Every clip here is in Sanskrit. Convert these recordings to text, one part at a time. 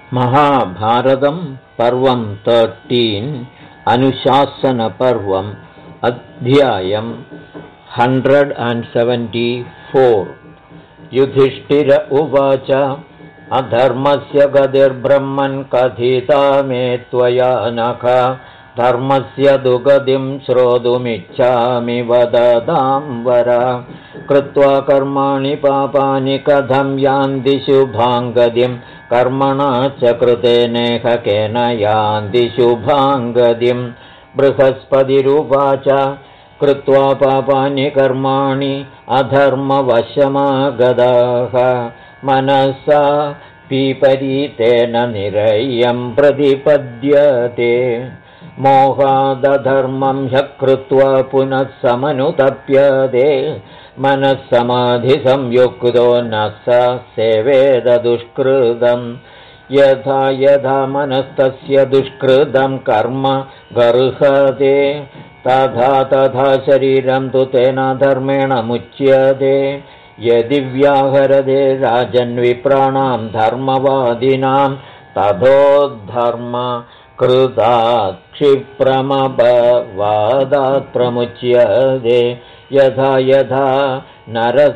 महाभारतं पर्वं 13 अनुशासनपर्वम् अध्यायं 174 युधिष्ठिर उवाच अधर्मस्य गतिर्ब्रह्मन् कथिता मे त्वया नख धर्मस्य दुगतिं श्रोतुमिच्छामि वदतां वर कृत्वा कर्माणि पापानि कथं यान्ति शुभां गतिं कर्मणा च कृतेनेह केन यान्ति शुभां गतिं बृहस्पतिरुवाच कृत्वा पापानि कर्माणि अधर्मवशमागताः मनसा विपरीतेन निरयं प्रतिपद्यते मोहादधर्मं ह्यः कृत्वा पुनः समनुतप्यते मनस्समाधिसंयुक्तो न स सेवेद दुष्कृतं यथा यथा मनस्तस्य दुष्कृतं कर्म गर्हते तथा तथा शरीरं तु तेन धर्मेण मुच्यते यदि व्याहरते राजन्विप्राणां धर्मवादिनां तथोद्धर्म कृतात् क्षिप्रमपवादात् प्रमुच्यते यथा यथा नरः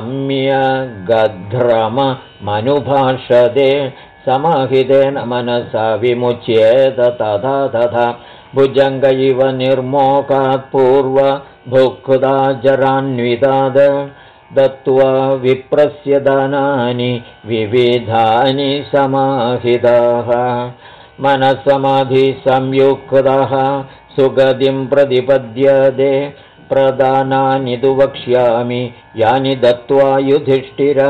सम्यगध्रममनुभाषते समाहितेन मनसा विमुच्येत तथा तथा भुजङ्ग इव निर्मोकात् पूर्वभुक्ता जरान्विताद् दत्त्वा विप्रस्य दानानि विविधानि समाहिताः मनस्समाधिसंयुक्तः सुगतिं प्रतिपद्यते प्रदानानि तु वक्ष्यामि यानि दत्त्वा युधिष्ठिर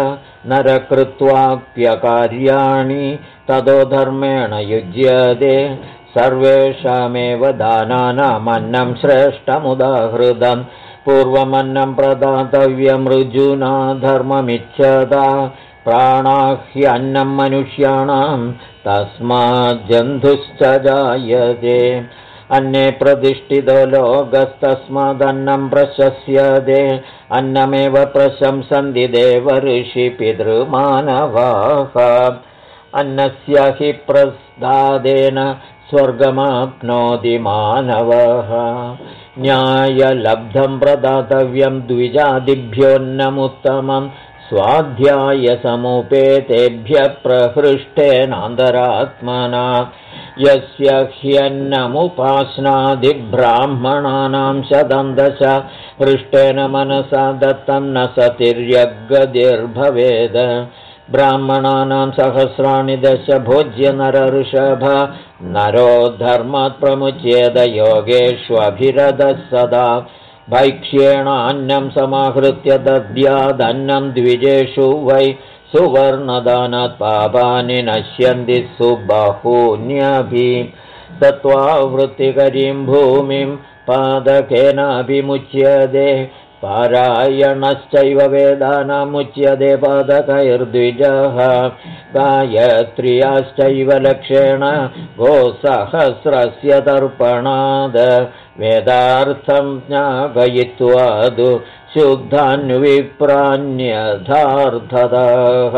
नरकृत्वाप्यकार्याणि ततो धर्मेण युज्यते सर्वेषामेव दानानामन्नं श्रेष्ठमुदाहृतं पूर्वमन्नं प्रदातव्यमृजुना धर्ममिच्छता प्राणाह्यन्नं मनुष्याणां तस्माज्जन्तुश्च जायते अन्ने प्रतिष्ठितो लोकस्तस्मादन्नं प्रशस्यते अन्नमेव प्रशंसन्ति देवर्षिपितृमानवाः अन्नस्य हि प्रसादेन स्वर्गमाप्नोति मानवः न्यायलब्धं प्रदातव्यं द्विजादिभ्योऽन्नमुत्तमं स्वाध्यायसमुपेतेभ्यः प्रहृष्टेनान्तरात्मना यस्य ह्यन्नमुपास्नादिब्राह्मणानां शतं दश हृष्टेन मनसा दत्तं न सतिर्यग्गतिर्भवेत् ब्राह्मणानां सहस्राणि दश भोज्य नरऋषभ नरो धर्मात् प्रमुच्येत योगेष्वभिरतः सदा भैक्ष्येणान्नं समाहृत्य दद्यादन्नं द्विजेषु वै सुवर्णदानात् पापानि नश्यन्ति सुबहून्यभि दत्त्वा वृत्तिकरीं भूमिं पादकेनाभिमुच्यते पारायणश्चैव वेदानामुच्यते पादकैर्द्विजः गायत्र्याश्चैव लक्षेण गोसहस्रस्य तर्पणाद् वेदार्थं ज्ञापयित्वा तु शुद्धान्विप्राण्यथार्थतः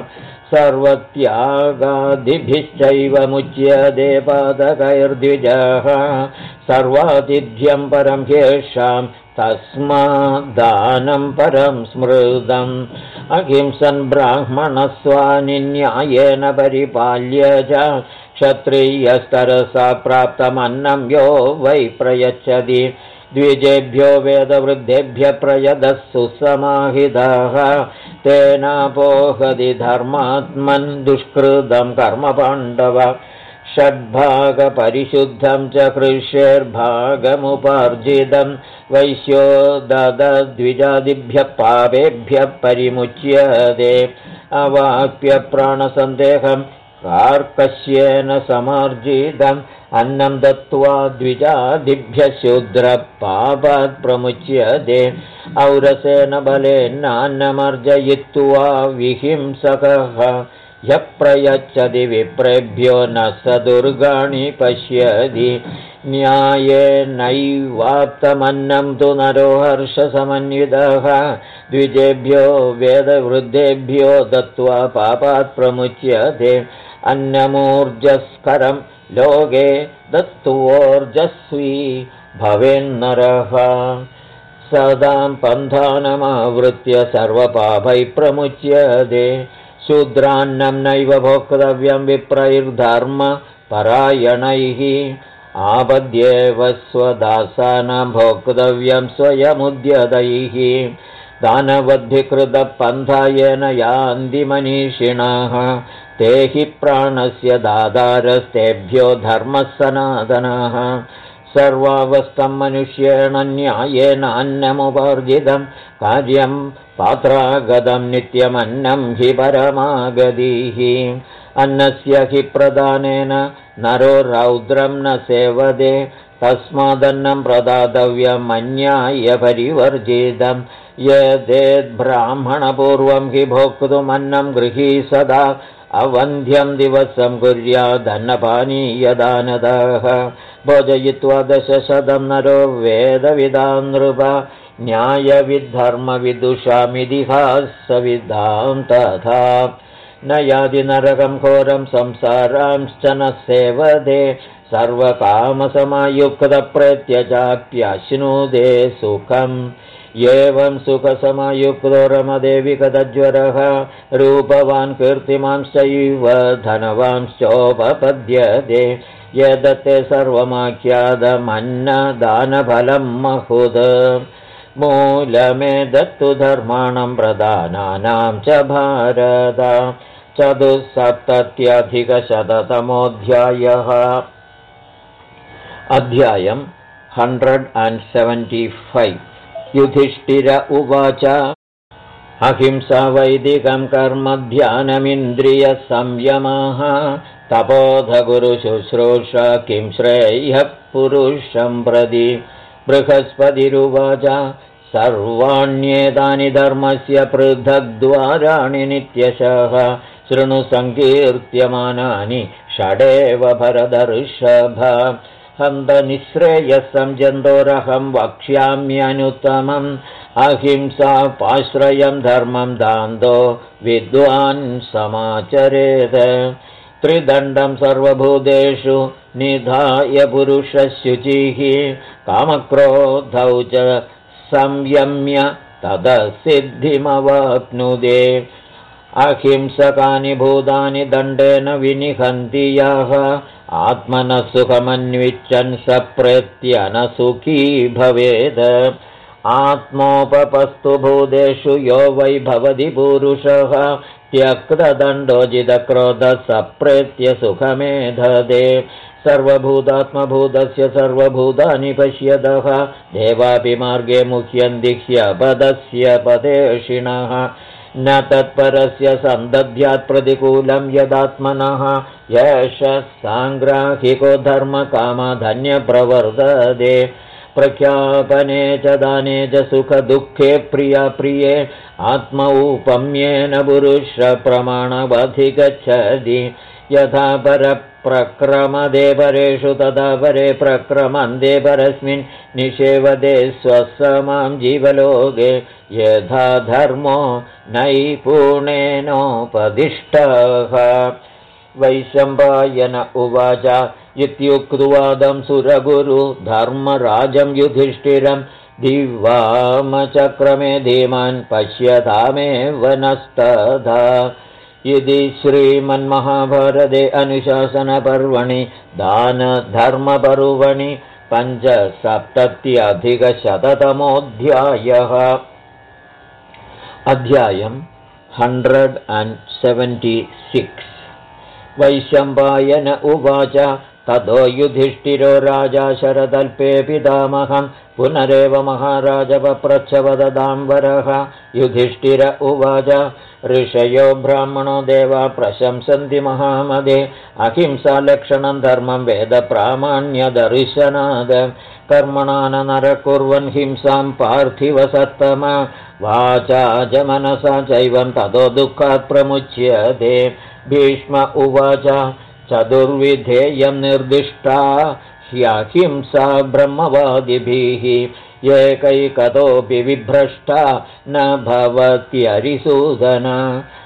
सर्वत्यागादिभिश्चैव मुच्यते पादकैर्द्विजः सर्वातिथ्यं परं ह्येषां तस्माद्दानं परं स्मृतम् अहिंसन् ब्राह्मणस्वानि न्यायेन परिपाल्य च क्षत्रियस्तरसा प्राप्तमन्नं यो वै प्रयच्छति द्विजेभ्यो वेदवृद्धेभ्यः प्रयदः सुसमाहितः तेनापोहति धर्मात्मन् दुष्कृतं कर्म पाण्डव षड्भागपरिशुद्धं च कृष्यैर्भागमुपार्जितं वैश्यो ददद्विजादिभ्यः पापेभ्यः परिमुच्यते अवाप्य प्राणसन्देहं कार्कश्येन समार्जितम् अन्नं दत्त्वा द्विजादिभ्यः शूद्रपापात् प्रमुच्यते औरसेन बलेनान्नमर्जयित्वा विहिंसकः ह्यः प्रयच्छति विप्रेभ्यो न स दुर्गाणि पश्यति न्यायेनैवाप्तमन्नं तु नरो हर्षसमन्वितः द्विजेभ्यो वेदवृद्धेभ्यो दत्त्वा पापात् प्रमुच्यते अन्नमूर्जस्करं लोके दत्तुवोर्जस्वी भवेन्नरः सदां पन्थानमावृत्य सर्वपापैः प्रमुच्यते शूद्रान्नं नैव भोक्तव्यं विप्रैर्धर्मपरायणैः आपद्येव स्वदासानां भोक्तव्यं स्वयमुद्यतैः दानवद्धिकृतपन्थायेन यान्ति मनीषिणः ते हि प्राणस्य दातारस्तेभ्यो धर्मः सनातनः सर्वावस्थं मनुष्येण न्यायेन अन्नमुपार्जितं कार्यं पात्रागतं नित्यमन्नं हि परमागतिः अन्नस्य हि प्रदानेन नरो रौद्रं न सेवते तस्मादन्नं प्रदातव्यम् अन्याय परिवर्जितं यदेद्ब्राह्मणपूर्वं हि भोक्तुमन्नं गृही सदा अवन्ध्यं दिवसं कुर्यादन्नपानीयदानतः भोजयित्वा 1000 नरो वेदविदां नृप न्यायविद्धर्मविदुषामितिहासविदां तथा न याति नरकं घोरं संसारांश्च न सेवते सर्वकामसमयुक्तप्रत्यजाप्याश्नुदे सुखम् एवं सुखसमयुक्तो रमते विगतज्वरः रूपवान् कीर्तिमांश्चैव धनवांश्चोपपद्यते यदत्ते सर्वमाख्यातमन्नदानफलं महुत् मूलमेदत्तु धर्माणां प्रधानानां च भारत 470 अध्यायं 175 युधिष्ठिर उवाच अहिंसा वैदिकं कर्म ध्यानमिन्द्रियसंयमः तपोधगुरुशुश्रूषा किं श्रेयः पुरुषं प्रति बृहस्पतिरुवाच सर्वाण्येतानि धर्मस्य पृथग्द्वाराणि नित्यशः शृणु सङ्कीर्त्यमानानि षडेव भरतर्षभ हन्तनिःश्रेयसं जन्तोरहं वक्ष्याम्यनुत्तमम् अहिंसा पाश्रयं धर्मं दान्तो विद्वान् समाचरेत् त्रिदण्डं सर्वभूतेषु निधाय पुरुषशुचिः कामक्रोधौ च संयम्य तदसिद्धिमवाप्नुते अहिंसकानि भूतानि दण्डेन विनिहन्ति यः आत्मनः सुखमन्विच्छन् स प्रत्यनसुखी भवेत् आत्मोपपस्तु भूतेषु यो वै भवति पुरुषः त्यक्तदण्डोजितक्रोधः स प्रत्य सुखमेधते सर्वभूतात्मभूतस्य सर्वभूतानि पश्यतः देवापि मार्गे मुह्यन्ति ह्यपदस्य पदेशिणः न तत्परस्य सन्दध्यात् प्रतिकूलं यदात्मनः यश साङ्ग्राहिको धर्मकामधन्यप्रवर्तते प्रख्यापने च दाने च सुखदुःखे प्रिये आत्मौपम्येन पुरुषप्रमाणवधिगच्छति यथा परप्रक्रमदे परेषु तथा परे प्रक्रमन्दे परस्मिन् निषेवदे स्वसमां जीवलोके यथा धर्मो नैपुणेनोपदिष्टः वैशम्पायन उवाच इत्युक्त्वादं सुरगुरु धर्मराजं युधिष्ठिरं दिवामचक्रमे धीमान् पश्यतामेव नस्तथा इति श्रीमन्महाभारते अनुशासनपर्वणि दानधर्मपर्वणि 570 अध्यायं 176 वैशम्पायन उवाच ततो युधिष्ठिरो राजा शरदल्पे पितामहं पुनरेव महाराज पप्रच्छ वददाम्बरः युधिष्ठिर उवाच ऋषयो ब्राह्मणो देवा प्रशंसन्ति महामदे अहिंसा लक्षणं धर्मं वेदप्रामाण्यदर्शनाद कर्मणा न नरः कुर्वन् हिंसां पार्थिवसत्तमा वाचा च मनसा चैवं ततो दुःखात् प्रमुच्यते भीष्म उवाच चतुर्विधेयं निर्दिष्टा ह्यहिंसा ब्रह्मवादिभिः एकैकतोऽपि विभ्रष्टा न भवत्यरिसूदन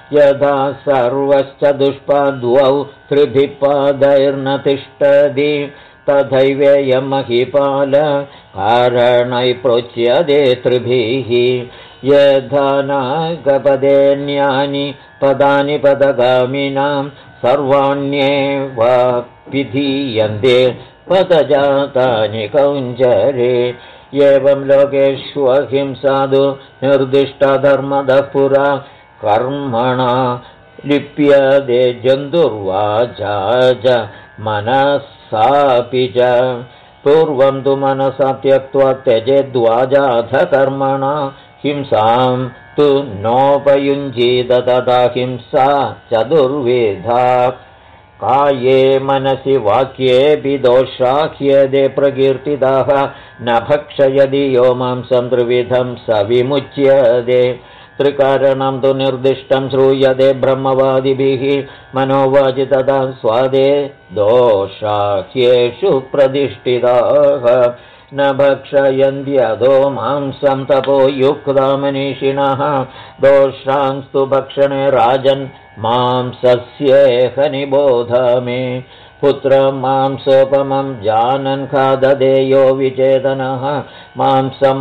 यथा सर्वश्च दुष्पाद्वौ त्रिभिः पादैर्न तिष्ठति तथैवेयं महिपाल कारणैः प्रोच्यते त्रिभिः यथा नागपदेन्यानि पदानि पदगामिनां सर्वाण्येव विधीयन्ते पदजातानि कौञ्जरे एवं लोकेष्वहिंसादु निर्दिष्टधर्मदः पुरा कर्मणा लिप्यते जन्तुर्वाचा च मनसापि च पूर्वं तु मनसा त्यक्त्वा त्यजेद्वाजाथ कर्मणा हिंसां तु नोपयुञ्जीत तदा हिंसा चतुर्विधा काये मनसि वाक्येऽपि दोषाह्येते प्रकीर्तिताः न भक्षयति यो मांसं त्रिविधं स विमुच्यते त्रिकारणं तु निर्दिष्टं श्रूयते ब्रह्मवादिभिः मनोवाचि तथा स्वादे दोषाह्येषु प्रतिष्ठिताः न भक्षयन्त्यधो मांसं तपो युक्ता मनीषिणः दोषांस्तु भक्षणे राजन् मांसस्येह निबोध मे पुत्रं मांसोपमं जानन् खादते यो विचेतनः मांसं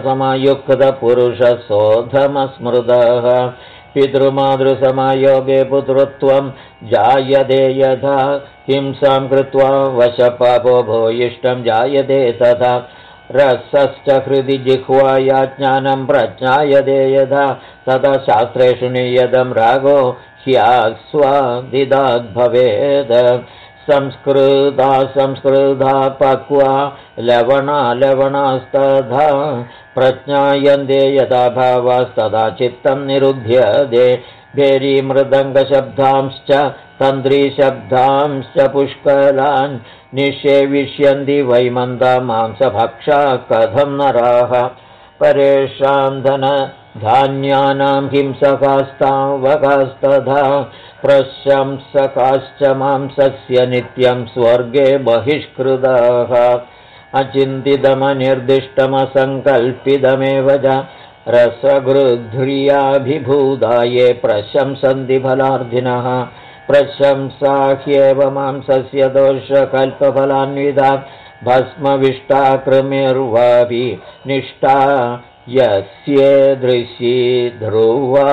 मोहसमयुक्तपुरुषसोऽधमस्मृतः पितृमातृसमयोगे पुत्रत्वं जायते यथा हिंसां कृत्वा वशपापो भूयिष्ठं जायते तथा रसश्च हृदि जिह्वाया ज्ञानं प्रज्ञायते यथा तथा शास्त्रेषु नियतं रागो ह्यास्वादिदाद्भवेत् संस्कृता पक्वा लवणास्तथा प्रज्ञायन्ते यथा भावास्तथा चित्तं निरुध्यते भेरीमृदङ्गशब्दांश्च तन्त्रीशब्दांश्च पुष्कलान् निषेविष्यन्ति वैमन्दा मांसभक्षा कथं नराः परेषां धनधान्यानां हिंसकास्तावकास्तथा प्रशंसकाश्च मांसस्य नित्यं स्वर्गे बहिष्कृताः अचिन्तितमनिर्दिष्टमसङ्कल्पितमेव च रसगृध्र्याभिभूता ये प्रशंसन्ति फलार्थिनः प्रशंसा ह्येव मांसस्य दोषकल्पफलान्विता भस्मविष्टाकृमिर्वापि निष्ठा यस्येदृशी ध्रुवा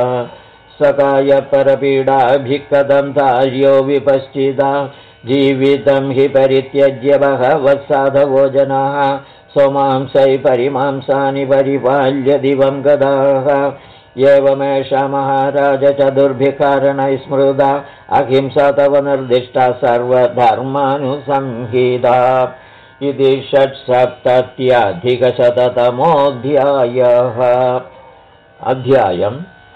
सकायपरपीडाभिः कथं धार्यो विपश्चिता जीवितं हि परित्यज्य बहवः साधवो जनाः सोमांसै परिमांसानि परिपाल्य दिवं गदाः एवमेषा महाराज चतुर्भिः कारणैः स्मृता अहिंसा तव निर्दिष्टा सर्वधर्मानुसंहिता इति 670-अधिकशततमोऽध्यायः अध्यायम्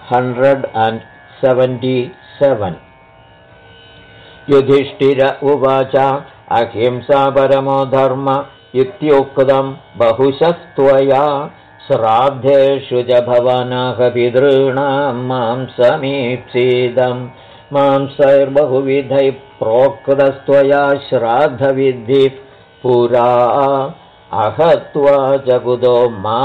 177 युधिष्ठिर उवाच अहिंसा परमो धर्म इत्युक्तं बहुशस्त्वया श्राद्धेषु च भवानाः पितॄणां मांसमीप्सितं मांसैर्बहुविधैः प्रोक्तस्त्वया श्राद्धविधिः पुरा अहत्वा च कुतो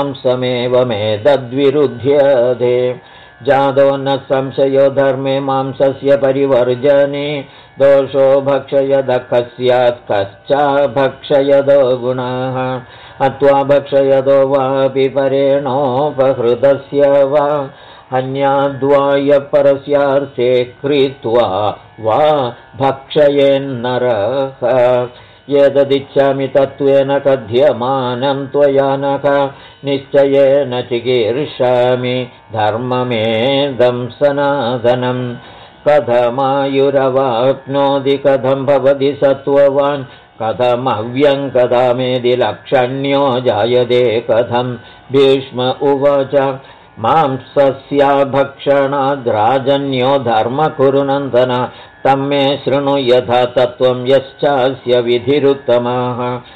मांसमेवमेतद्विरुध्यते जातो न संशयो धर्मे मांसस्य परिवर्जने दोषो भक्षयद कस्यात् कश्चाभक्षयदो गुणाः अत्वा भक्षयदो वापि परेणोपहृतस्य वा अन्याद्वाय परस्यार्थे कृत्वा वा भक्षयेन्नरः यददिच्छामि तत्त्वेन कथ्यमानं त्वया नख निश्चयेन चिकीर्षामि धर्ममेदं सनातनम् कथमायुरवाप्नोति कथं भवति सत्त्ववान् कथमव्यङ्कथामेदि लक्षण्यो जायते कथं भीष्म उवाच मांसस्याभक्षणाद्राजन्यो धर्म कुरु नन्दन तं मे शृणु यथा तत्त्वं यश्चास्य विधिरुत्तमः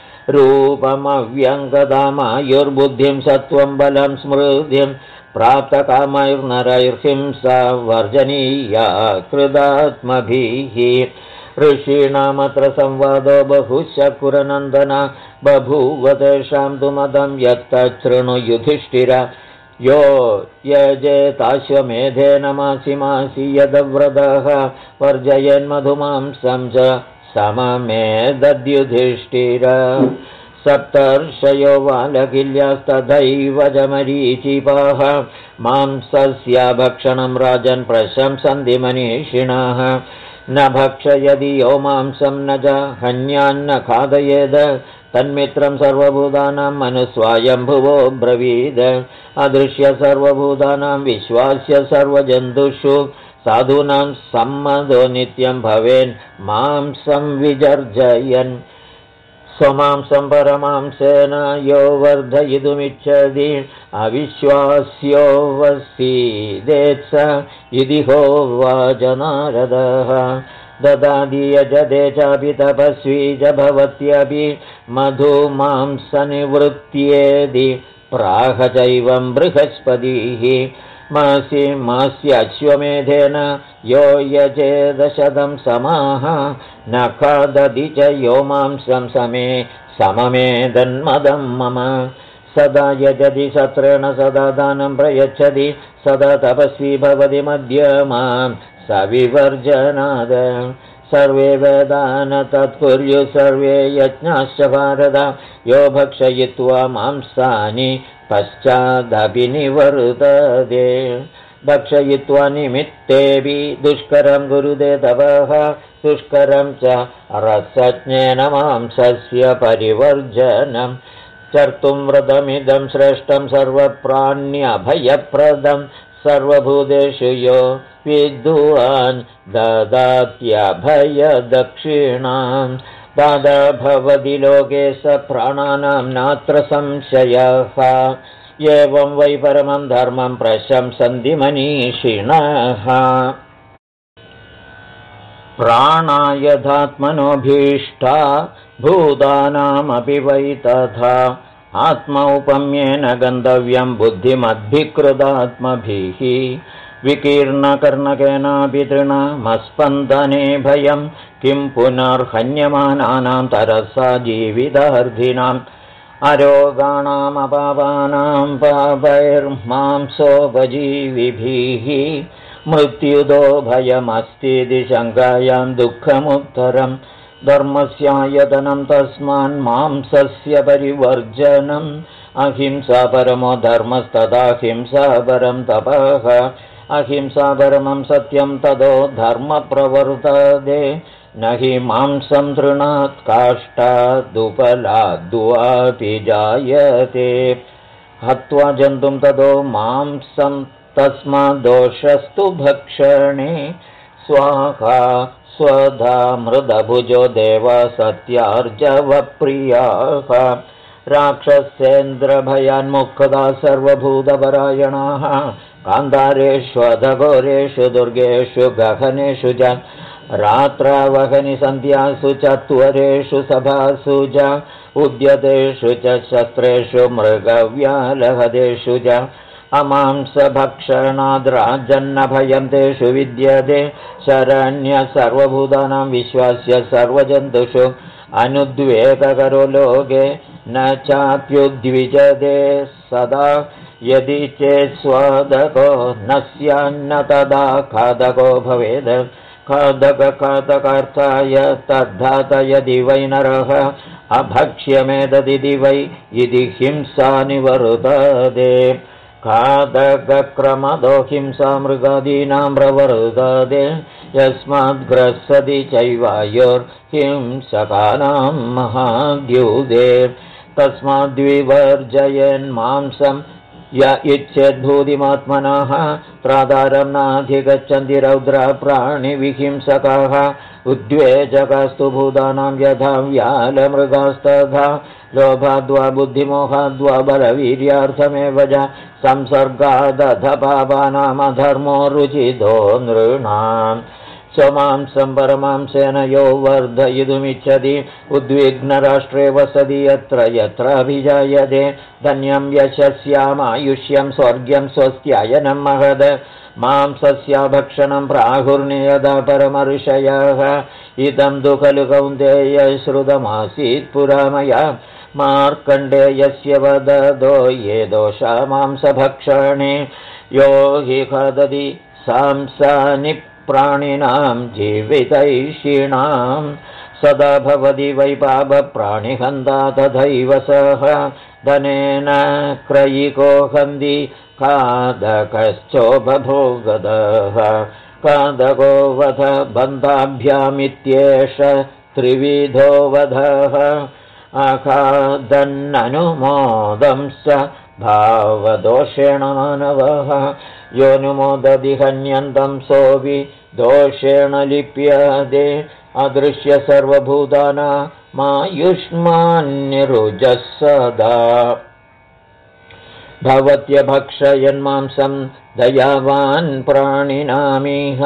रूपमव्यङ्कथामायुर्बुद्धिं सत्त्वं बलं स्मृतिं प्राप्तकामैर्नरैर्हिंसा वर्जनीया कृतात्मभिः ऋषीणामत्र संवादो बहुशः कुरनन्दन बभूव तेषां तु मतं यत्तच्छृणु युधिष्ठिर यो यजेताश्वमेधेन मासि मासि यदव्रतः वर्जयन्मधुमांसं च सममेदद्युधिष्ठिर सप्तर्षयो वालकिल्यास्तथैव च मरीचिपाः मांसस्य भक्षणं राजन् प्रशंसन्ति मनीषिणः न भक्षयति यो मांसं न च हन्यान्न खादयेद तन्मित्रं सर्वभूतानां मनुस्वायम्भुवो ब्रवीद अदृश्य सर्वभूतानां विश्वास्य सर्वजन्तुषु साधूनां सम्मदो नित्यं भवेन् मांसं विजर्जयन् स्वमांसं परमांसेन यो वर्धयितुमिच्छति अविश्वास्यो वसीदेत्स इति होवाच नारदः ददाति यजते चापि तपस्वी च भवत्यपि मधुमांसनिवृत्त्येति प्राह चैवं बृहस्पतिः मासि मास्याश्वमेधेन यो यजेदशतं समाः न खादति च यो मांसं समे सममेदन्मदं मम सदा यजति सत्रेण सदा दानं प्रयच्छति सदा तपस्वी भवति मध्यमां सविवर्जनाद सर्वे वेदान तत्कुर्युः सर्वे यज्ञाश्च भारत यो भक्षयित्वा मांसानि पश्चादपि निवर्तते भक्षयित्वा निमित्तेऽपि दुष्करं कुरुते तपः दुष्करं च रसज्ञेन मांसस्य परिवर्जनं चर्तुं व्रतमिदं श्रेष्ठं सर्वप्राण्यभयप्रदं सर्वभूतेषु यो विद्वान् ददात्यभयदक्षिणां दादा भवति लोके स प्राणानां नात्र संशयः एवं वै परमं धर्मं प्रशंसन्ति मनीषिणः प्राणायधात्मनोऽभीष्टा भूतानामपि वै तथा आत्मौपम्येन गन्तव्यं बुद्धिमद्भिकृतात्मभिः विकीर्णकर्णकेनापि तृणमस्पन्दने भयं किं पुनर्हन्यमानानां तरसा जीवितार्थिनाम् अरोगाणामपापानां पापैर्मांसोपजीविभिः मृत्युदो भयमस्तीति शङ्कायां दुःखमुत्तरं धर्मस्यायतनं तस्मान् मांसस्य परिवर्जनम् अहिंसा परमो धर्मस्तदाहिंसा परं तपः अहिंसा परमं सत्यं तदो धर्मप्रवर्तते न हि मांसं तृणात् काष्ठादुपलाद्वापि जायते हत्वा जन्तुं तदो मांसं तस्माद्दोषस्तु भक्षणे स्वाहा स्वधा मृदभुजो देवा सत्यार्जवप्रियाः राक्षसेन्द्रभयान्मुक्ता सर्वभूतपरायणाः कान्तारेष्वधघोरेषु दुर्गेषु गहनेषु च रात्रावहनि सन्ध्यासु चत्वरेषु सभासु च उद्यतेषु च शस्त्रेषु मृगव्यालहदेषु च अमांसभक्षणाद्राजन्नभयं तेषु विद्यते शरण्य सर्वभूतानां विश्वास्य सर्वजन्तुषु अनुद्वेगकरो लोके न चाप्युद्विजते सदा यदि चेत् स्वादको न स्यान्न तदा खादको भवेद् खादकखादकार्थाय तद्धात यदि वै नरः अभक्ष्यमेतदिति वै इति हिंसा निवर्तते खादकक्रमदो हिंसा मृगादीनां प्रवर्तते यस्माद्ग्रसति चैवायोर्हिंसकानां महाद्युदे तस्माद्विवर्जयन्मांसं य इच्छेद्भूतिमात्मनः त्रादारं नाधिगच्छन्ति रौद्रा प्राणिविहिंसकाः उद्वेजकास्तु भूतानां यथा व्यालमृगास्तथा लोभाद्वा बुद्धिमोहाद्वा बलवीर्यार्थमेव च संसर्गादथ पापानामधर्मो रुचितो नृणाम् स्वमांसं परमांसेन यो वर्धयितुमिच्छति उद्विग्नराष्ट्रे वसति यत्र यत्राभिजायते धन्यं यशस्यामायुष्यं स्वर्ग्यं स्वस्त्यायनं महद मांसस्याभक्षणं प्राहुर्नियदा परमऋषयः इदं तु खलु कौन्तेय श्रुतमासीत् पुरा मया मार्कण्डेयस्य वददो ये दोषा मांसभक्षणे यो हि खादति सांसानि प्राणिनां जीवितैषिणां सदा भवति वै पापप्राणिहन्ता तथैव सः धनेन क्रयिको हन्ति कादकश्चोपभोगदः कादको वध बन्धाभ्यामित्येष त्रिविधो वधः अखादन्ननुमोदं स भावदोषेण मानवः योऽनुमोदति हन्यन्तं सोऽपि दोषेण लिप्यते अदृश्य सर्वभूतानामायुष्मान्निरुजः सदा भवत्यभक्षयन्मांसं दयावान् प्राणिनामिह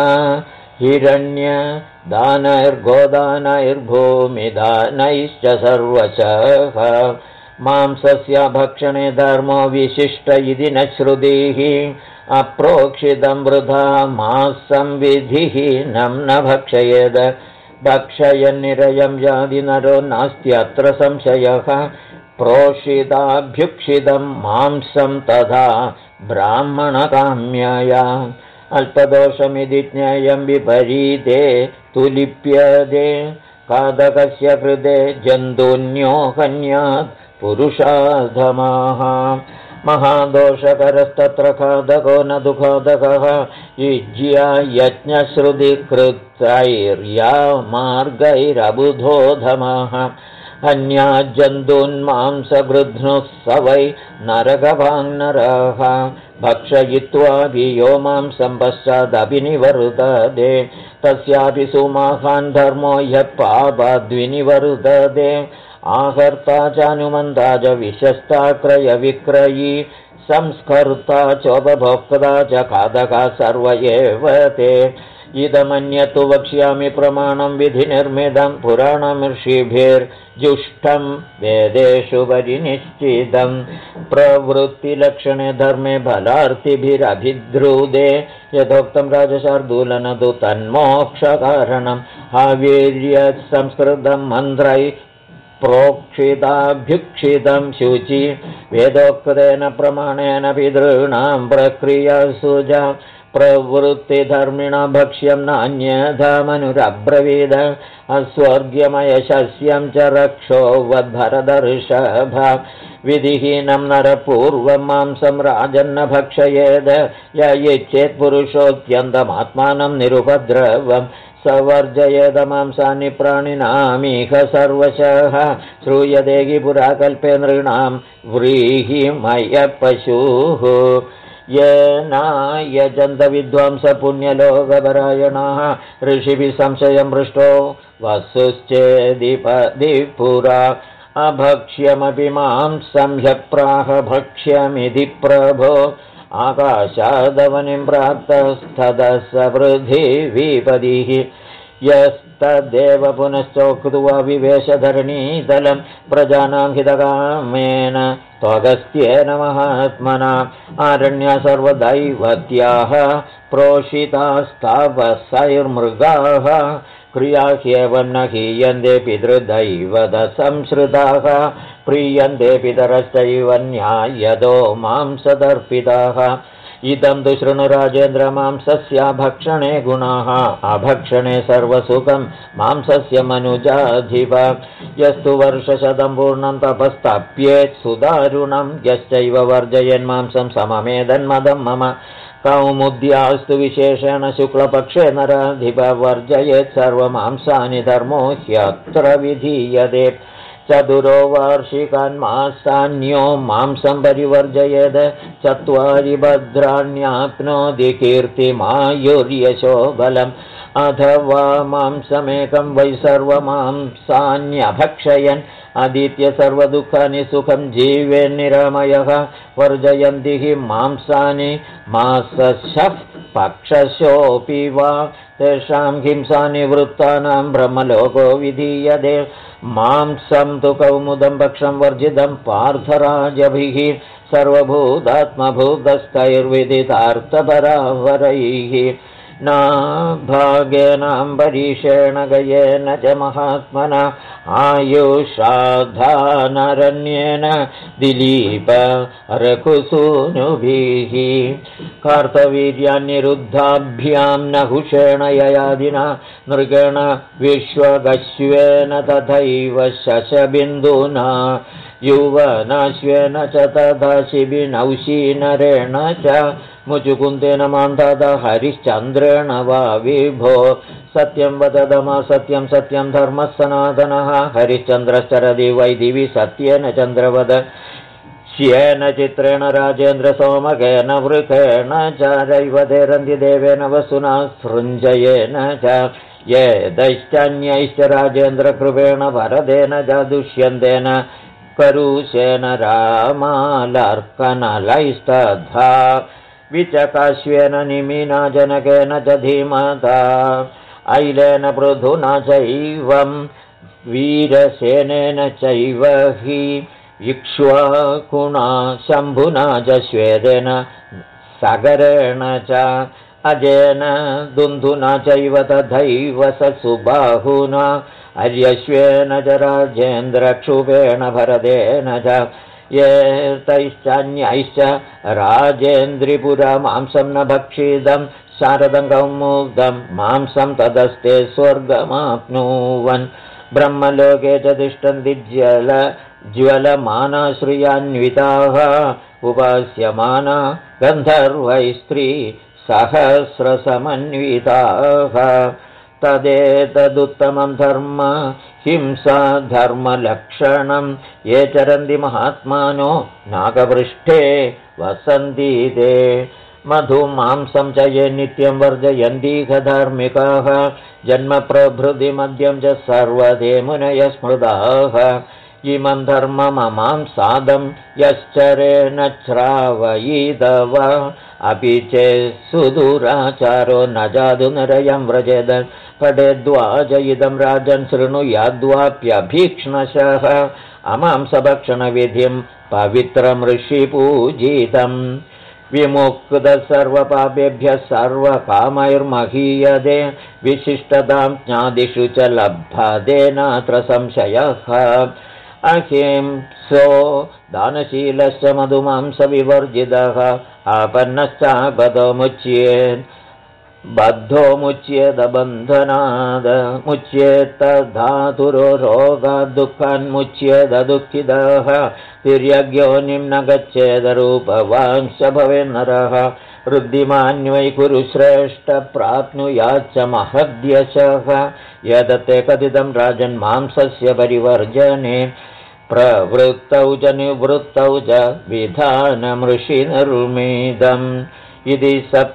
हिरण्यदानैर्गोदानैर्भूमिदानैश्च सर्वशः मांसस्य भक्षणे धर्मो विशिष्ट इति न श्रुतिः अप्रोक्षितं वृथा मांसं विधिः न भक्षयेद भक्षयन्निरयं यादि नरो नास्त्यत्र संशयः प्रोषिताभ्युक्षितं मांसं तथा ब्राह्मणकाम्यया अल्पदोषमिति ज्ञेयं विपरीते तुलिप्यते कादकस्य कृते जन्तून्यो हन्यात् पुरुषाधमाः महादोषकरस्तत्र खादको न तु खादकः युज्या यज्ञश्रुतिकृतैर्या मार्गैरबुधोधमः अन्याज्जन्तून्मांसगृध्नुः स वै नरकवाङ्नरः भक्षयित्वापि यो मांसं पश्चादपि निवर्तते तस्यापि सुमाहान् धर्मो ह्यः पापाद्विनिवर्तते आहर्ता चानुमन्ता च विशस्ता क्रयविक्रयी संस्कर्ता चोपभोक्ता च खादका सर्व एव ते इदमन्यतु वक्ष्यामि प्रमाणं विधिनिर्मितं पुराणं ऋषिभिर्जुष्टं वेदेषु परिनिश्चितं प्रवृत्तिलक्षणे धर्मे फलार्थिभिरभिद्रुदे यथोक्तं राजशार्दूलन तु तन्मोक्षकारणं हावीर्यत् संस्कृतं मन्त्रै प्रोक्षिताभ्युक्षितं शुचि वेदोक्तेन प्रमाणेन पितॄणां प्रक्रियासु च प्रवृत्तिधर्मिणा भक्ष्यं नान्यथा मनुरब्रवीद अस्वर्ग्यमयशस्यं च रक्षो वद्भरदर्षभ विधिहीनं नरपूर्वं मांसं राजन्न भक्षयेद य इच्छेत् पुरुषोऽत्यन्तमात्मानं निरुपद्रवम् सवर्जयेद मांसानि प्राणिनामिह सर्वशः श्रूयते हि पुराकल्पे नृणां व्रीहिमयपशुः येना यजन्त विद्वांस पुण्यलोकपरायणाः ऋषिभिः संशयं पृष्टो वसुश्चेदिपुरा अभक्ष्यमपि मांसं ह्यप्राह भक्ष्यमिति प्रभो आकाशादवनिं प्राप्तस्ततः स पृथिवीपतिः यस्तदेव पुनश्चोक्त्वा विवेशधरणीतलं प्रजानां हितकामेन त्वगस्त्येन महात्मना आरण्या सर्वदैवत्याः प्रोषितास्तापसैर्मृगाः क्रियाह्येवं न हीयन्ते पितृदैवतसंश्रिताः प्रीयन्ते पितरश्चैव न्यायदो मांसदर्पिताः इदं तु शृणु राजेन्द्र मांसस्याभक्षणे गुणाः अभक्षणे सर्वसुखं मांसस्य मनुजाधिप यस्तु वर्षशतं पूर्णं तपस्तप्येत् सुदारुणं यश्चैव वर्जयन्मांसं सममेदन्मदं मम कौमुद्यास्तु विशेषेण शुक्लपक्षे नराधिप वर्जयेत् सर्वमांसानि धर्मो ह्यत्र विधीयते चतुरो वार्षिकान् मासान्यो मांसं परिवर्जयेद 4 भद्राण्याप्नोति कीर्तिमायुर्यशो बलम् अथवा मांसमेकं वै सर्वमांसान्यभक्षयन् अधीत्य सर्वदुःखानि सुखं जीवेन्निरामयः वर्जयन्ति हि मांसानि मासशः पक्षशोऽपि वा तेषां हिंसानि वृत्तानां ब्रह्मलोको विधीयते मांसं तु कौमुदं पक्षं वर्जितं पार्थराजभिः सर्वभूतात्मभूतस्थैर्विदितार्थपरावरैः नाभागेनाम्बरीषेण गयेन च महात्मना आयुषाधानरण्येन दिलीप रघुसूनुभिः कार्तवीर्यान्निरुद्धाभ्यां नहुषेण ययादिना नृगेण विश्वगश्वेन तथैव शशबिन्दुना युवनाश्वेन च तथा शिबिनौशीनरेण च मुचुकुन्देन मान्धात हरिश्चन्द्रेण वा विभो सत्यं वददमा सत्यं सत्यं धर्मः सनातनः हरिश्चन्द्रश्चरदि वै दिवि सत्येन चन्द्रवद श्येन चित्रेण राजेन्द्र सोमकेन वृखेण च रैवतेरन्ति देवेन वसुना सृञ्जयेन च ये दैश्चान्यैश्च राजेन्द्रकृपेण वरदेन च दुष्यन्तेन करुषेण रामालर्कनलैस्तथा विचकाश्वेन निमिना जनकेन च धीमता ऐलेन पृथुना चैवं वीरसेनेन चैव हि इक्ष्वाकुणा शम्भुना च श्वेतेन सागरेण च अजेन दुन्धुना चैव तथैव स सुबाहुना अर्यश्वेन च राजेन्द्रक्षुपेण भरतेन च ये तैश्चान्यैश्च राजेन्द्रिपुरा मांसं न भक्षितं शारदं कौमुदं मांसं तदस्ते स्वर्गमाप्नुवन् ब्रह्मलोके च तिष्ठन्ति ज्वलमानाश्रियान्विताः उपास्यमाना गन्धर्वैस्त्री सहस्रसमन्विताः तदेतदुत्तमं धर्म हिंसा धर्मलक्षणं ये चरन्ति महात्मानो नागपृष्ठे वसन्ति ते मधुमांसं च ये नित्यं वर्जयन्तीह धार्मिकाः जन्मप्रभृतिमद्यं च सर्वदे मुनयः स्मृताः इमं धर्मममां सादं यश्चरेण श्रावयितव अपि चेत् सुदुराचारो न जादु नरयं व्रजेद पठेद्वाच इदं राजन् शृणुयाद्वाप्यभीक्ष्णशः अमांसभक्षणविधिं पवित्रं ऋषिपूजितम् विमुक्तः सर्वपापेभ्यः सर्वकामैर्महीयते विशिष्टतां ज्ञादिषु च लब्धते नात्र संशयः अहिंसो दानशीलश्च मधुमांसविवर्जितः आपन्नश्चापदो मुच्येत् बद्धो मुच्येत बन्धनाद मुच्येत धातुरो रोगात् दुःखान्मुच्येत दुःखितः तिर्यग्योनिं न गच्छेद रूपवांश्च भवेन्नरः वृद्धिमान्वै कुरु श्रेष्ठ प्राप्नुयाच्च महद्यशः यदते कथितं राजन्मांसस्य परिवर्जने प्रवृत्तौ च निवृत्तौ च विधानमृषिनिर्मितम् इति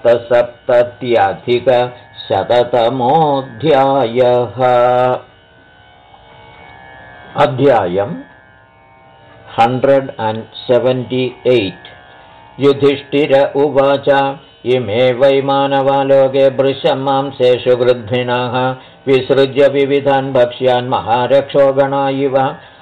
777तमोऽध्यायः अध्यायम् 178 युधिष्ठिर उवाच इमे वै मानवालोके भृशमांसेषु गृध्निनः विसृज्य विविधान् भक्ष्यान् महारक्षोगणा इव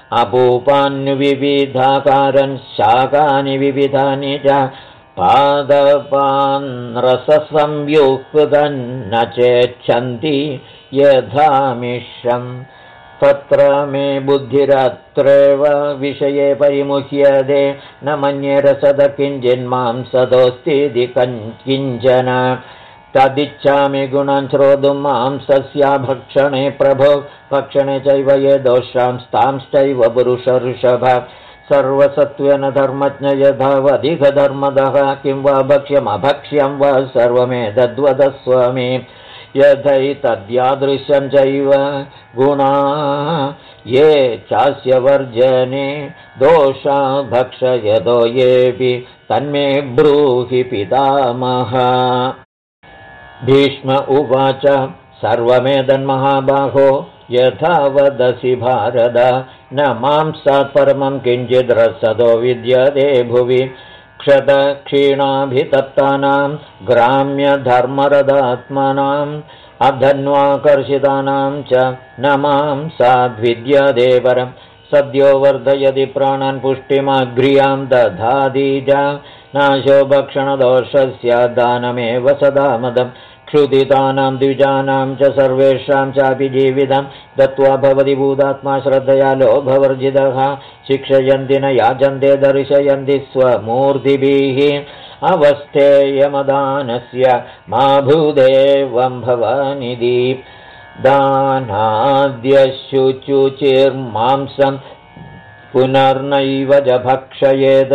अपूपान्विविधाकारन् शाकानि विविधानि च पादपान् रससंयुक्तन्न चेच्छन्ति यथामिषम् तत्र मे बुद्धिरत्रैव विषये परिमुह्यते न मन्ये रसद किञ्चिन्मांसदोऽस्तीति किञ्चन तदिच्छामि गुणान् श्रोतुं मांसस्याभक्षणे प्रभो भक्षणे चैव ये दोषांस्तांश्चैव पुरुषऋषभ सर्वसत्त्वेन धर्मज्ञ यथावधिकधर्मदः किं वा भक्ष्यमभक्ष्यं वा सर्वमेतद्वदस्व मे यथैतद्यादृशं चैव गुणा ये चास्य वर्जने दोषा भक्षयतो येऽपि तन्मे ब्रूहि पितामह भीष्म उवाच सर्वमेतन्महाबाहो यथा वदसि भारत न मांसात् परमं किञ्चिद् रसदो विद्यते भुवि क्षतक्षीणाभितप्तानां ग्राम्यधर्मरदात्मनाम् अधन्वाकर्षितानां च न मांसाद्विद्यते परं सद्यो वर्धयति प्राणान् पुष्टिमग्र्यां दधाति च नाशो भक्षणदोषस्य दानमेव सदा मदम् क्षुदितानां द्विजानां च सर्वेषां चापि जीवितं दत्त्वा भवति भूतात्मा श्रद्धया लोभवर्जितः शिक्षयन्ति न याचन्ते दर्शयन्ति स्वमूर्तिभिः अवस्थेयमदानस्य मा भूदेवं भवानिधि दानाद्यशुचुचिर्मांसं पुनर्नैव च भक्षयेत्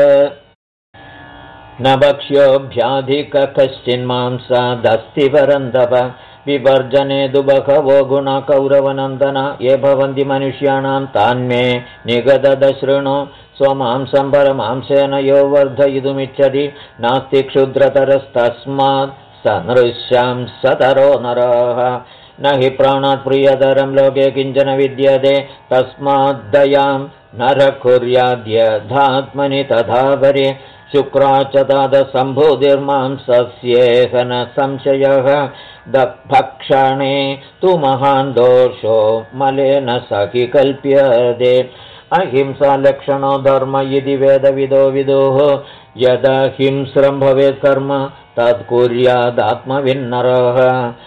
न भक्ष्योऽभ्याधिकः कश्चिन्मांसादस्ति परन्तप विवर्जने तु बहवो गुणा कौरवनन्दना ये भवन्ति मनुष्याणां तान्मे निगदशृणु स्वमांसं परमांसेन यो वर्धयितुमिच्छति नास्ति क्षुद्रतरस्तस्मात् स नृश्यां सतरो नरः न हि प्राणात् प्रियतरं लोके किञ्चन विद्यते तस्माद्दयां नरः कुर्याद्यथात्मनि तथा परे शुक्रा च तादसम्भूतिर्मांसस्येह न संशयः भक्षणे तु महान् दोषो मलेन सखि कल्प्यते अहिंसा लक्षणो धर्म इति वेदविदो विदुः यदहिंस्रं भवेत् कर्म तत्कुर्यादात्मविन्नरः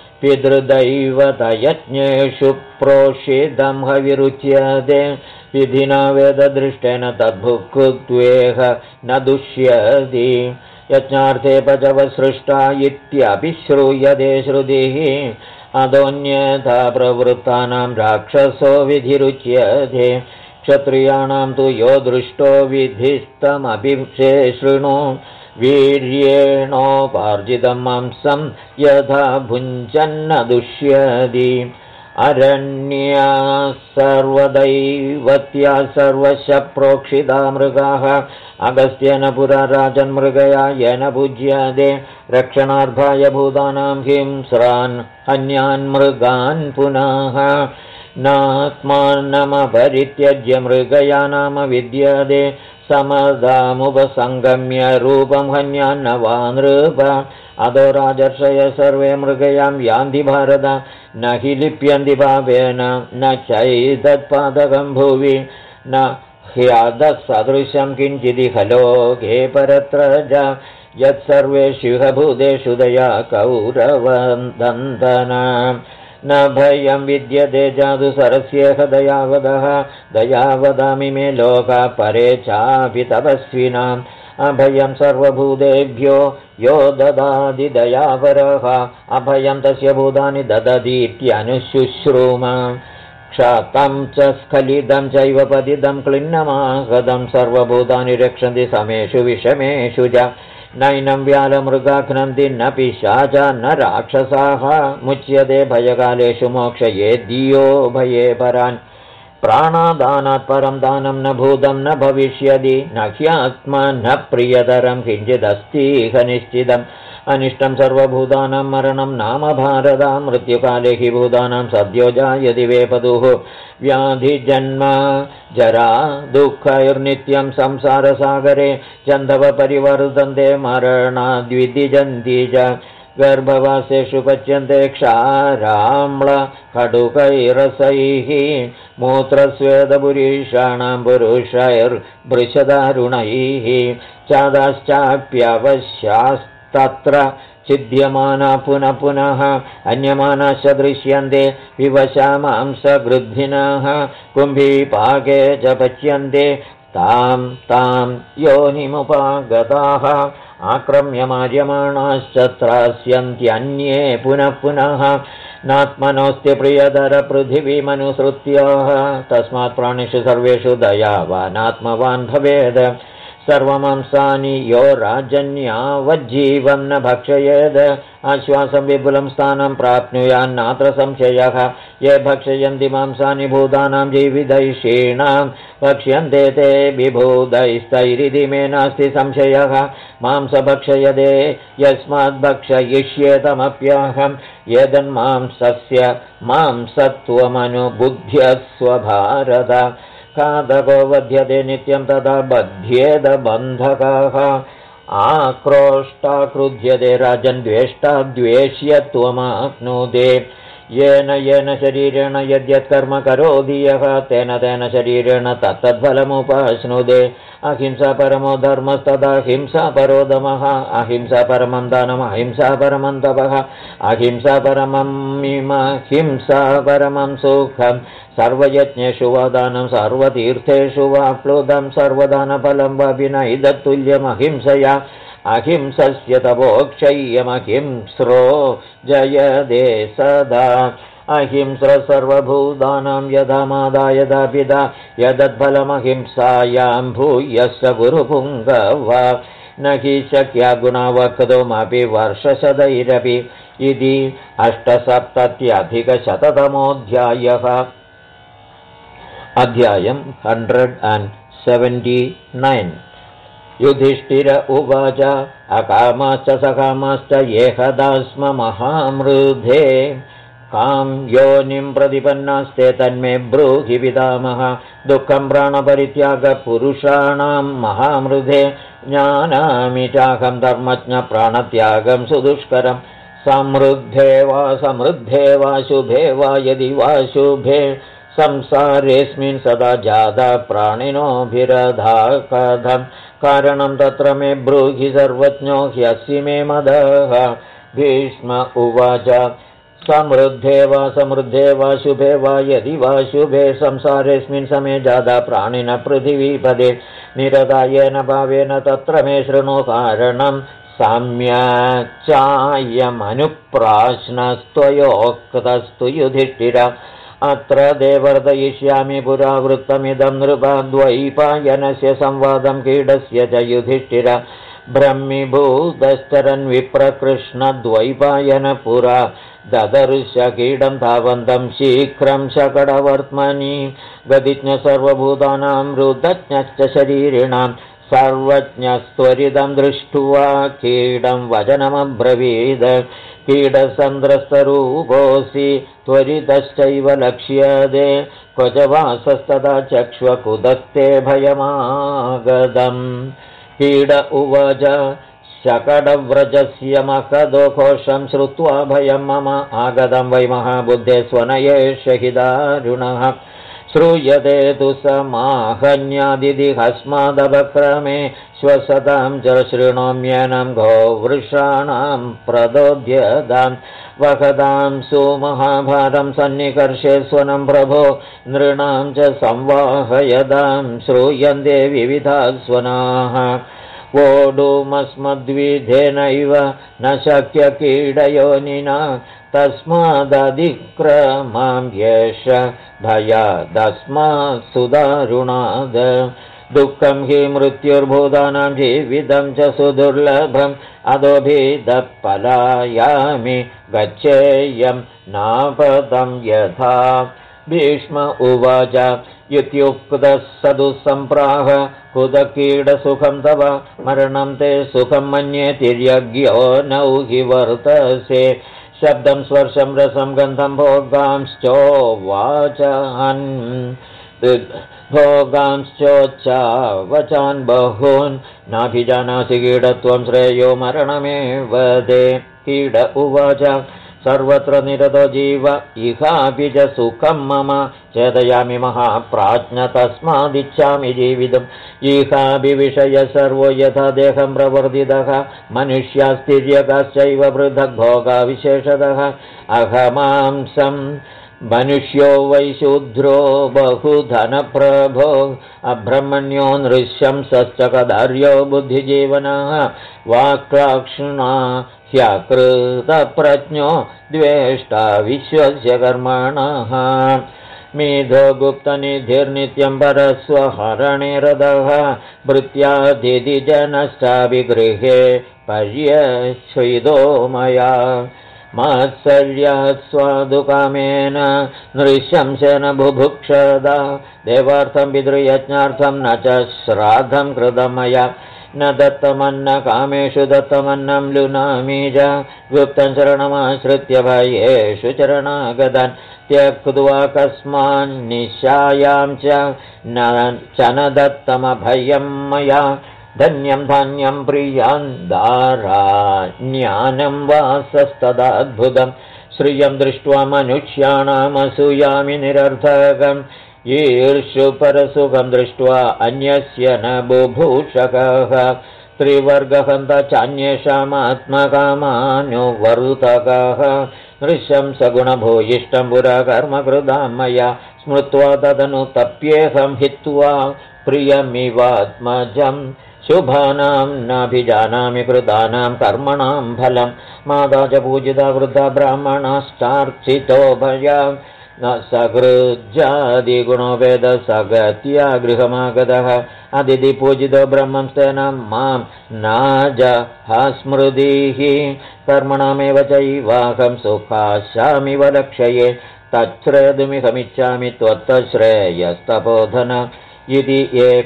पितृदैवतयज्ञेषु प्रोषितं हविरुच्यते विधिना वेददृष्टेन तद्भुक्त्वेह न दुष्यति यज्ञार्थे पचवसृष्टा इत्यपि श्रूयते श्रुतिः अदोन्यथा प्रवृत्तानां राक्षसो विधिरुच्यते क्षत्रियाणां तु यो दृष्टो विधिस्तमपि शृणु वीर्येणोपार्जितं मांसं यथा भुञ्जन्न दुष्यति अरण्या सर्वदैवत्या सर्वशः प्रोक्षिता मृगाः अगस्त्येन पुरा राजन्मृगया येन भुज्यते रक्षणार्थाय भूतानां हिंस्रान् अन्यान् मृगान् पुनः नात्मानमपरित्यज्य मृगया नाम विद्यते समदामुपसङ्गम्य रूपं हन्यान्न वा नृप अदो राजर्षय सर्वे मृगयां यान्ति भारत न हि लिप्यन्ति पापेन न चैतत्पादकं भुवि न ह्यादसदृशं किञ्चिदिह लोके परत्र च यत्सर्वेषु भूतेषु दया कौरवदन्तना न भयं विद्यते जादु सरस्येह दयावदः दया वदामि मे लोका परे चापि तपस्विनाम् अभयं सर्वभूतेभ्यो यो ददाति दयावरः अभयं तस्य भूतानि ददतीत्यनुशुश्रूम क्षतं च स्खलितं चैव पतितं क्लिन्नमागतं सर्वभूतानि रक्षन्ति समेषु विषमेषु च नैनं व्यालमृगाघ्नन्ति न पिशाचा न राक्षसाः मुच्यते भयकालेषु मोक्षयेद्यो भये परान् प्राणादानात् परं दानं न भूतं न भविष्यति न ह्यात्मा न प्रियतरं किञ्चिदस्तीह निश्चितम् अनिष्टं सर्वभूतानां मरणं नाम भारता मृत्युकाले हि भूतानां सद्यो जायति वेपतुः व्याधिजन्म जरा दुःखैर्नित्यं संसारसागरे जन्धवपरिवर्तन्ते मरणाद्विदिजन्ति च गर्भवासेषु पच्यन्ते क्षाराम्लकटुकैरसैः मूत्रस्वेदपुरीषाणां पुरुषैर्भृशदारुणैः चादाश्चाप्यवश्यास्तत्र छिद्यमाना पुनः पुनः अन्यमानाश्च दृश्यन्ते विवशा मांसगृद्धिनः कुम्भीपाके च पच्यन्ते तां योनिमुपागताः आक्रम्यमार्यमाणाश्च त्रास्यन्त्यन्ये पुनः पुनः नात्मनोऽस्ति प्रियतरपृथिवीमनुसृत्याः तस्मात् प्राणिषु सर्वेषु दयावानात्मवान् भवेत् सर्वमांसानि यो राजन्यावज्जीवं न भक्षयेत् आश्वासं विपुलं स्थानं प्राप्नुयान्नात्र संशयः ये भक्षयन्ति मांसानि भूतानां जीवितैषीणां भक्ष्यन्ते ते विभूतैस्तैरिति मे नास्ति संशयः मांसभक्षयते यस्माद्भक्षयिष्येतमप्यहं यदन्मांसस्य मांसत्वमनुबुध्यस्व भारत खादको वध्यते नित्यं तदा बध्येद बन्धकाः आक्रोष्टा क्रुध्यते राजन् द्वेष्टा द्वेष्यत्वमाप्नुते येन येन शरीरेण यद्यत्कर्म करोति यः तेन तेन शरीरेण तत्तद्फलमुपश्नुते अहिंसा परमो धर्मस्तदा हिंसा परो दमः अहिंसा परमं दानम् अहिंसा परमं तपः अहिंसा परमं हिंसा परमं सुखं सर्वयज्ञेषु वा दानं सर्वतीर्थेषु वा प्लुतं सर्वदानफलं वा विना इदत्तुल्यमहिंसया अहिंसस्य तपोक्षय्यमहिंस्रो जयदे सदा अहिंस्र सर्वभूतानां यदा मादा यदा पिता यदद्फलमहिंसायां भूयश्च गुरुपुङ्गवा न हि शक्या गुणा वक्तुमपि वर्षशतैरपि इति 870 अध्यायम् 179 युधिष्ठिर उवाच अकामाश्च सकामाश्च येहदास्म महामृधे कां योनिं प्रतिपन्नास्ते तन्मे ब्रूहि पितामह दुःखं प्राणपरित्यागपुरुषाणां महामृधे ज्ञानामि चाहं धर्मज्ञ प्राणत्यागं सुदुष्करं समृद्धे वा शुभे वा यदि वा शुभे संसारेऽस्मिन् सदा जाता प्राणिनोऽभिरधा कथं कारणं तत्र मे ब्रूहि सर्वज्ञो ह्यसि मे मदः भीष्म उवाच समृद्धे वा शुभे वा यदि वा शुभे संसारेऽस्मिन् समे जाता प्राणिन पृथिवीपदे निरतायेन भावेन तत्र मे शृणु कारणं साम्याच्चायमनुप्राश्नस्त्वयोक्तस्तु युधिष्ठिर अत्र देवर्दयिष्यामि पुरा वृत्तमिदं नृपद्वैपायनस्य संवादं कीडस्य च युधिष्ठिर ब्रह्मीभूतश्चरन् विप्रकृष्णद्वैपायन पुरा ददर्श कीडं तावन्तं शीघ्रं शकटवर्त्मनि गतिज्ञ सर्वभूतानां रुदज्ञश्च शरीरिणां सर्वज्ञस्त्वरितं दृष्ट्वा कीडं वचनमब्रवीद कीडसन्द्रस्तरूपोऽसि त्वरितश्चैव लक्ष्यते क्व च वासस्तदा चक्ष्वकुदस्ते भयमागतम् कीड उवाच शकटव्रजस्य महदोघोषं श्रुत्वा भयं मम आगतं वै महाबुद्धे स्वनयेष हि दारुणः श्रूयते तु समाहन्यादिदिहस्मादवक्रमे श्वसतां च शृणोम्यनं गोवृषाणां प्रदोद्यतां वहतां सुमहाभारं सन्निकर्षे स्वनं प्रभो नृणां च संवाहयतां श्रूयन्ते विविधा स्वनाः वोढुमस्मद्विधेनैव न शक्य कीडयोनिना तस्मादधिक्रमां येष भयादस्मात् सुदारुणाद दुःखं हि मृत्युर्भूतानां जीवितं च सुदुर्लभम् अधोभिदः पलायामि गच्छेयं नापदं यथा भीष्म उवाच इत्युक्तः सदु सम्प्राह कुतकीडसुखं तव मरणं ते सुखं मन्ये तिर्यज्ञो नौ हि वर्तसे शब्दं स्पर्शं रसं गन्धं भोगांश्चोच्चावचान् बहून् नाभिजानासि कीडत्वं श्रेयो मरणमेव ते कीड उवाच सर्वत्र निरतो जीव इहापि च सुखं मम चेतयामि महाप्राज्ञ तस्मादिच्छामि जीवितुम् इहापि विषय सर्वो यथा देहं प्रवर्तितः मनुष्यास्तिर्यकाश्चैव पृथग् भोगाविशेषतः अहमांसं मनुष्यो वै शूद्रो बहुधनप्रभो अब्रह्मण्यो नृशंसश्च कदार्यो बुद्धिजीवनः वाक्राक्ष्णा ह्यकृतप्रज्ञो द्वेष्टा विश्वस्य कर्मणः मेधो गुप्तनिधिर्नित्यं परस्वहरणे रथः भृत्यादिजनश्चापि गृहे पर्यश्वितो मया मात्सर्यात् स्वादुकामेन नृशंसेन बुभुक्षदा देवार्थं पितृयज्ञार्थं न च श्राद्धं कृतं मया न दत्तमन्न कामेषु दत्तमन्नं लुनामि च गुप्तं शरणमाश्रित्य भयेषु चरणागतान् त्यक्त्वा कस्मान्निशायां च न दत्तमभयं मया धन्यं धान्यं प्रियान् दाराज्ञानं वासस्तदाद्भुतं श्रियं दृष्ट्वा मनुष्याणामसूयामि निरर्थकम् ईर्षुपरसुखं दृष्ट्वा अन्यस्य न बुभूषकः त्रिवर्गहन्त चान्येषामात्मकामानुवर्तकः नृशंसगुणभूयिष्टं पुरा कर्मकृतां मया स्मृत्वा तदनु तप्येऽहं हित्वा प्रियमिवात्मजम् शुभानां नाभिजानामि कृतानां कर्मणां फलं माता च पूजिता वृद्धा ब्राह्मणाश्चार्चितो भया न सकृज्जादिगुणो वेद सगत्या गृहमागतः अदितिपूजितो ब्रह्मं तेन मां नाजहस्मृतिः कर्मणामेव चैवाहं सुखास्यामि वलक्षये तच्छ्रेतुमिहमिच्छामि त्वत्तश्रेयस्तपोधन इति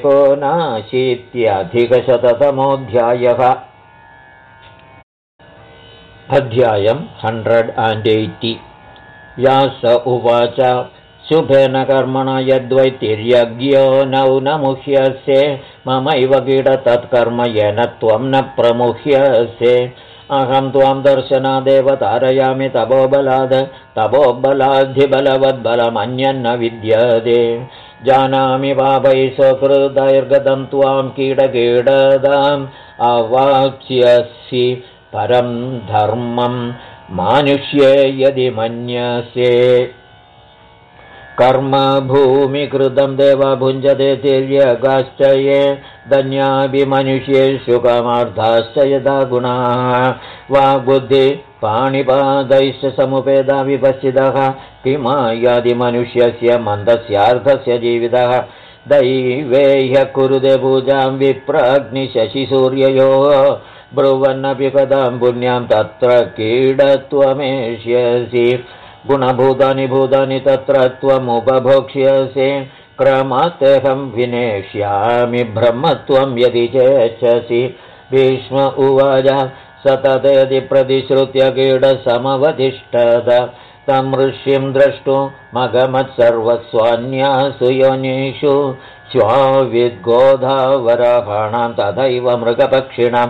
19-अधिकशततमोऽध्यायः। अध्यायं 180। व्यास उवाच शुभेन कर्मणा यद्वै तिर्यज्ञो नौ न मुह्यसे ममैव कीड तत्कर्म येन त्वं न प्रमुह्यसे अहं त्वां दर्शनादेव तारयामि तपोबलाद्धिबलवद्बलमन्यन्न विद्यते जानामि पापैः स्वकृतैर्गतं त्वां कीडकीडदाम् अवाप्स्यसि परं धर्मं मानुष्ये यदि मन्यसे कर्मभूमिकृतं देव भुञ्जते तिर्यगाश्च ये धन्याभिमनुष्येषु कामार्थाश्च यदा गुणाः वाग्बुद्धि पाणिपादैश्च समुपेदा विपश्चितः किमायादिमनुष्यस्य मन्दस्यार्थस्य जीवितः दैवेह्य कुरुते पूजां विप्राग्निशशिसूर्ययोः ब्रुवन्नपि कदां पुण्यां तत्र कीडत्वमेष्यसि गुणभूतानि भूतानि तत्र त्वमुपभोक्ष्यसि क्रमातेऽहं विनेष्यामि ब्रह्मत्वं यदि चेच्छसि भीष्म उवाच सततेति प्रतिश्रुत्य कीडसमवतिष्ठत तं ऋष्यं द्रष्टुमगमत्सर्वस्वान्यासु योनिषु स्वाविद्गोधावराहाणां तथैव मृगपक्षिणां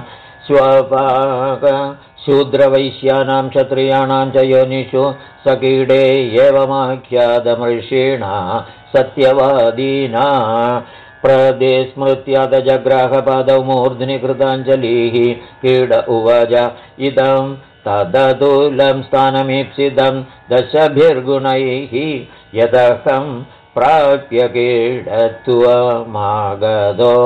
स्वपाकशूद्रवैश्यानां क्षत्रियाणां च योनिषु सकीडे एवमाख्यातमृषीणा सत्यवादीना प्रदेस्मृत्यादजग्राहपादौ मूर्ध्नि कृताञ्जलिः कीड उवाच इदं तदतुलं स्थानमीप्सितं दशभिर्गुणैः यदहं प्राप्य कीडत्वमागतो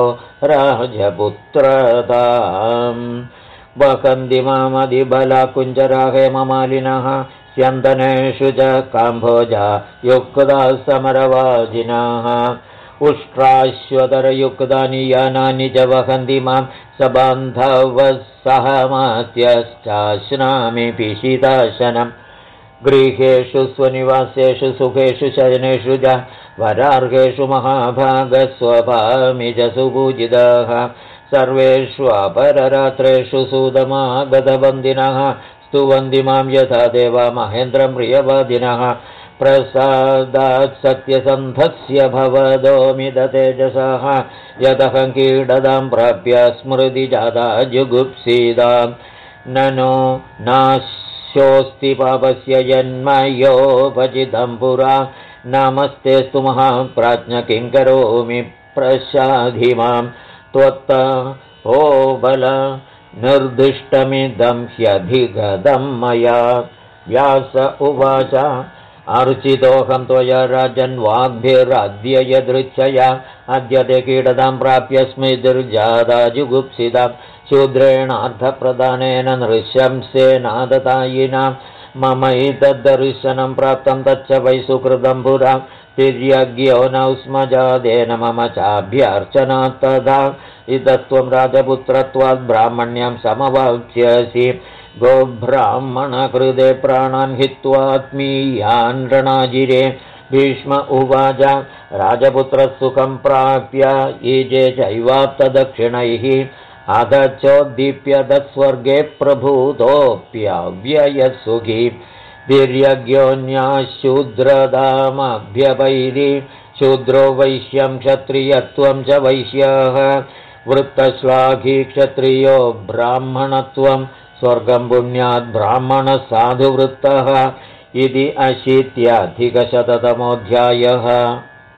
राजपुत्रताम् वहन्ति मामधिबला कुञ्जरा हेममालिनः स्यन्दनेषु च काम्भोजा युक्ता समरवाजिनः उष्ट्राश्वतरयुक्तानि यानानि च वहन्ति मां सबान्धवः सहमात्यश्चाश्नामि पिशिताशनम् गृहेषु स्वनिवासेषु सुखेषु शयनेषु च वरार्हेषु महाभागस्वभामि च सुपूजिताः सर्वेषु अपररात्रेषु सुदमागतवन्दिनः स्तुवन्ति मां यथा देवा महेन्द्रं प्रियवादिनः प्रसादात् सत्यसन्धस्य भवदोमिदतेजसः यदहं कीडदां प्राप्य स्मृतिजाता जुगुप्सीदां ननो नास्योऽस्ति पापस्य जन्मयोपचितं पुरा नमस्तेऽस्तु महाप्राज्ञ किं करोमि प्रसाधि मां त्वत्त ओ बल निर्दिष्टमिदं ह्यधिगतं मया व्यास उवाच अर्चितोऽहं त्वया राजन्वाग्भिराद्य यदृच्छया अद्य ते कीडतां प्राप्य स्मृतिर्जाता जुगुप्सिता शूद्रेणार्थप्रदानेन नृशंसेनादतायिनां ममैतद्दर्शनं प्राप्तं तच्च वै सुकृतं पुरा तिर्यज्ञो नौ स्मजादेन मम चाभ्यर्चनात् तथा इदत्वं राजपुत्रत्वात् ब्राह्मण्यं समवाप्स्यसि गोब्राह्मणकृते प्राणान् हित्वात्मीयान् रणाजिरे भीष्म उवाच राजपुत्रसुखं प्राप्य ईजे चैवाप्तदक्षिणैः अध चोद्दीप्य तत्स्वर्गे प्रभूतोऽप्यव्ययसुखी वीर्यज्ञोऽन्याशूद्रदामभ्यपैरि शूद्रो वैश्यं क्षत्रियत्वं च वैश्यः वृत्तश्लाघी क्षत्रियो ब्राह्मणत्वं स्वर्गं पुण्यात् ब्राह्मणः साधुवृत्तः इति 80 अधिकशततमोऽध्यायः।